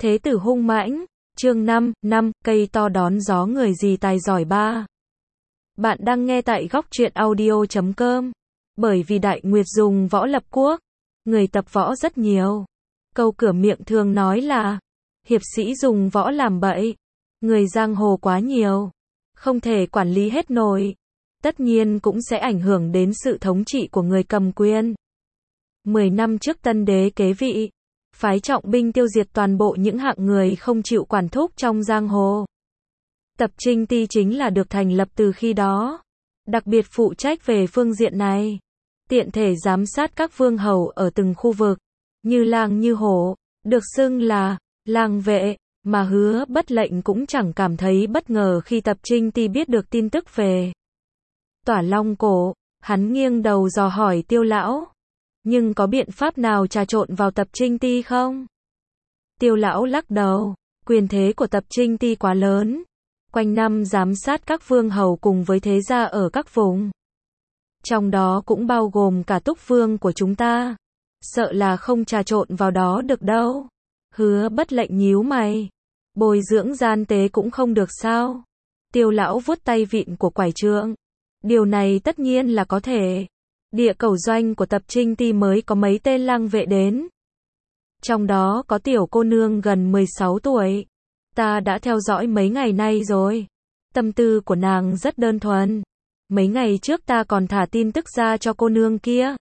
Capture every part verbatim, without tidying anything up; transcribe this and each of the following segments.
Thế tử hung mãnh, chương năm, năm, cây to đón gió người gì tài giỏi ba. Bạn đang nghe tại góc truyện audio chấm com. Bởi vì Đại Nguyệt dùng võ lập quốc, người tập võ rất nhiều. Câu cửa miệng thường nói là, hiệp sĩ dùng võ làm bậy, người giang hồ quá nhiều, không thể quản lý hết nổi. Tất nhiên cũng sẽ ảnh hưởng đến sự thống trị của người cầm quyền. Mười năm trước Tân Đế kế vị, phái trọng binh tiêu diệt toàn bộ những hạng người không chịu quản thúc trong giang hồ. Tập Trinh Ti chính là được thành lập từ khi đó, đặc biệt phụ trách về phương diện này, tiện thể giám sát các vương hầu ở từng khu vực, như lang như hổ, được xưng là lang vệ, mà Hứa Bất Lệnh cũng chẳng cảm thấy bất ngờ khi Tập Trinh Ti biết được tin tức về Tỏa Long Cổ. Hắn nghiêng đầu dò hỏi Tiêu lão, nhưng có biện pháp nào trà trộn vào Tập Trinh Ti không? Tiêu lão lắc đầu, quyền thế của Tập Trinh Ti quá lớn, quanh năm giám sát các vương hầu cùng với thế gia ở các vùng, trong đó cũng bao gồm cả Túc Vương của chúng ta, sợ là không trà trộn vào đó được đâu. Hứa Bất Lệnh nhíu mày, bồi dưỡng gian tế cũng không được sao? Tiêu lão vuốt tay vịn của quải trượng, điều này tất nhiên là có thể. Địa cầu doanh của Tập Trinh Ti mới có mấy tên lang vệ đến, trong đó có tiểu cô nương gần mười sáu tuổi. Ta đã theo dõi mấy ngày nay rồi, tâm tư của nàng rất đơn thuần. Mấy ngày trước ta còn thả tin tức ra cho cô nương kia,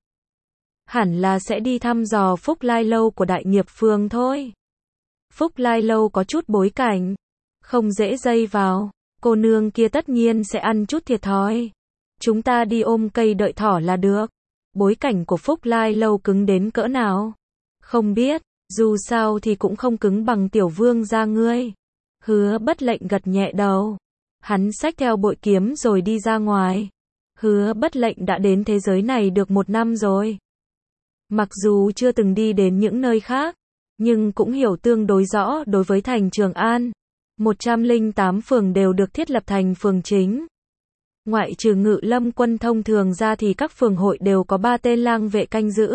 hẳn là sẽ đi thăm dò Phúc Lai Lâu của Đại Nghiệp Phường thôi. Phúc Lai Lâu có chút bối cảnh, không dễ dây vào, cô nương kia tất nhiên sẽ ăn chút thiệt thòi. Chúng ta đi ôm cây đợi thỏ là được. Bối cảnh của Phúc Lai Lâu cứng đến cỡ nào? Không biết, dù sao thì cũng không cứng bằng tiểu vương gia ngươi. Hứa Bất Lệnh gật nhẹ đầu. Hắn xách theo bội kiếm rồi đi ra ngoài. Hứa Bất Lệnh đã đến thế giới này được một năm rồi. Mặc dù chưa từng đi đến những nơi khác, nhưng cũng hiểu tương đối rõ đối với thành Trường An. một trăm lẻ tám phường đều được thiết lập thành phường chính. Ngoại trừ Ngự Lâm quân thông thường ra thì các phường hội đều có ba tên lang vệ canh giữ.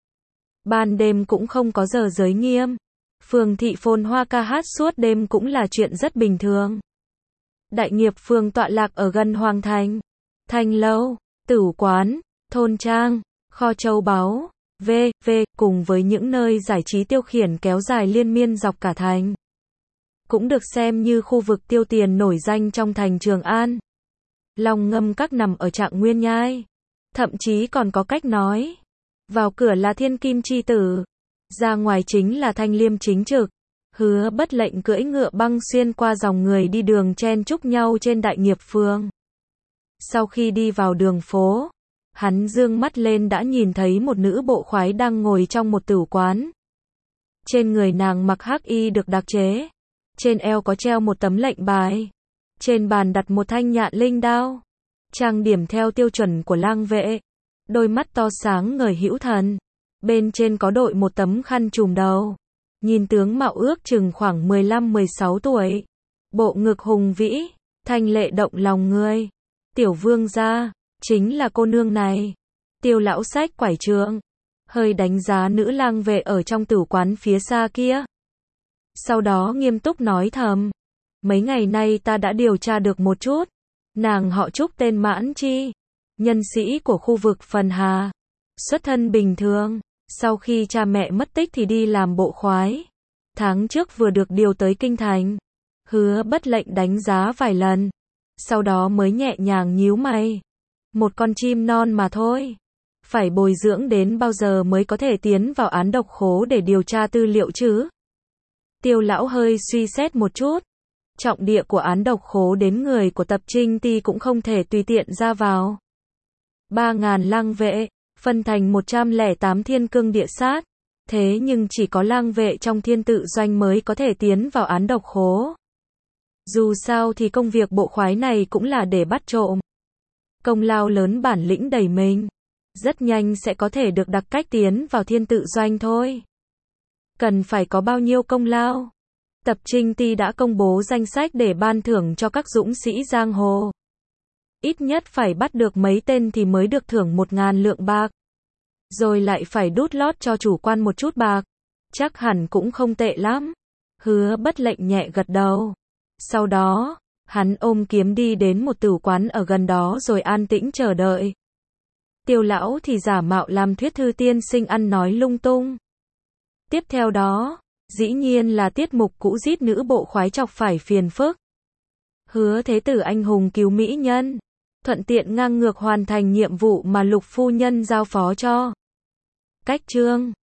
Ban đêm cũng không có giờ giới nghiêm. Phường thị phồn hoa ca hát suốt đêm cũng là chuyện rất bình thường. Đại Nghiệp Phường tọa lạc ở gần Hoàng Thành. Thanh lâu, tử quán, thôn trang, kho châu báu, vân vân cùng với những nơi giải trí tiêu khiển kéo dài liên miên dọc cả thành. Cũng được xem như khu vực tiêu tiền nổi danh trong thành Trường An. Long Ngâm Các nằm ở Trạng Nguyên Nhai. Thậm chí còn có cách nói, vào cửa là Thiên Kim Chi Tử, ra ngoài chính là Thanh Liêm chính trực. Hứa Bất Lệnh cưỡi ngựa băng xuyên qua dòng người đi đường chen chúc nhau trên Đại Nghiệp Phường. Sau khi đi vào đường phố, hắn dương mắt lên đã nhìn thấy một nữ bộ khoái đang ngồi trong một tử quán. Trên người nàng mặc hắc y được đặc chế, trên eo có treo một tấm lệnh bài. Trên bàn đặt một thanh nhạn linh đao, trang điểm theo tiêu chuẩn của lang vệ, đôi mắt to sáng ngời hữu thần. Bên trên có đội một tấm khăn trùm đầu, nhìn tướng mạo ước chừng khoảng mười lăm mười sáu tuổi, bộ ngực hùng vĩ, thanh lệ động lòng người. Tiểu vương gia, chính là cô nương này. Tiêu lão xách quải trượng, hơi đánh giá nữ lang vệ ở trong tử quán phía xa kia. Sau đó nghiêm túc nói thầm, mấy ngày nay ta đã điều tra được một chút. Nàng họ Trúc tên Mãn Chi, nhân sĩ của khu vực Phần Hà, xuất thân bình thường, sau khi cha mẹ mất tích thì đi làm bộ khoái. Tháng trước vừa được điều tới kinh thành. Hứa Bất Lệnh đánh giá vài lần, sau đó mới nhẹ nhàng nhíu mày. Một con chim non mà thôi, phải bồi dưỡng đến bao giờ mới có thể tiến vào án độc khố để điều tra tư liệu chứ? Tiêu lão hơi suy xét một chút. Trọng địa của án độc khố đến người của Tập Trinh Ti cũng không thể tùy tiện ra vào. Ba ngàn lang vệ, phân thành một trăm lẻ tám thiên cương địa sát. Thế nhưng chỉ có lang vệ trong thiên tự doanh mới có thể tiến vào án độc khố. Dù sao thì công việc bộ khoái này cũng là để bắt trộm. Công lao lớn bản lĩnh đầy mình. Rất nhanh sẽ có thể được đặc cách tiến vào thiên tự doanh thôi. Cần phải có bao nhiêu công lao? Tập Trinh Ti đã công bố danh sách để ban thưởng cho các dũng sĩ giang hồ. Ít nhất phải bắt được mấy tên thì mới được thưởng một ngàn lượng bạc. Rồi lại phải đút lót cho chủ quan một chút bạc. Chắc hẳn cũng không tệ lắm. Hứa Bất Lệnh nhẹ gật đầu. Sau đó, hắn ôm kiếm đi đến một tử quán ở gần đó rồi an tĩnh chờ đợi. Tiêu lão thì giả mạo làm Thuyết Thư tiên sinh ăn nói lung tung. Tiếp theo đó, dĩ nhiên là tiết mục cũ giết nữ bộ khoái chọc phải phiền phức. Hứa Thế Tử anh hùng cứu mỹ nhân, thuận tiện ngang ngược hoàn thành nhiệm vụ mà Lục phu nhân giao phó cho. Cách chương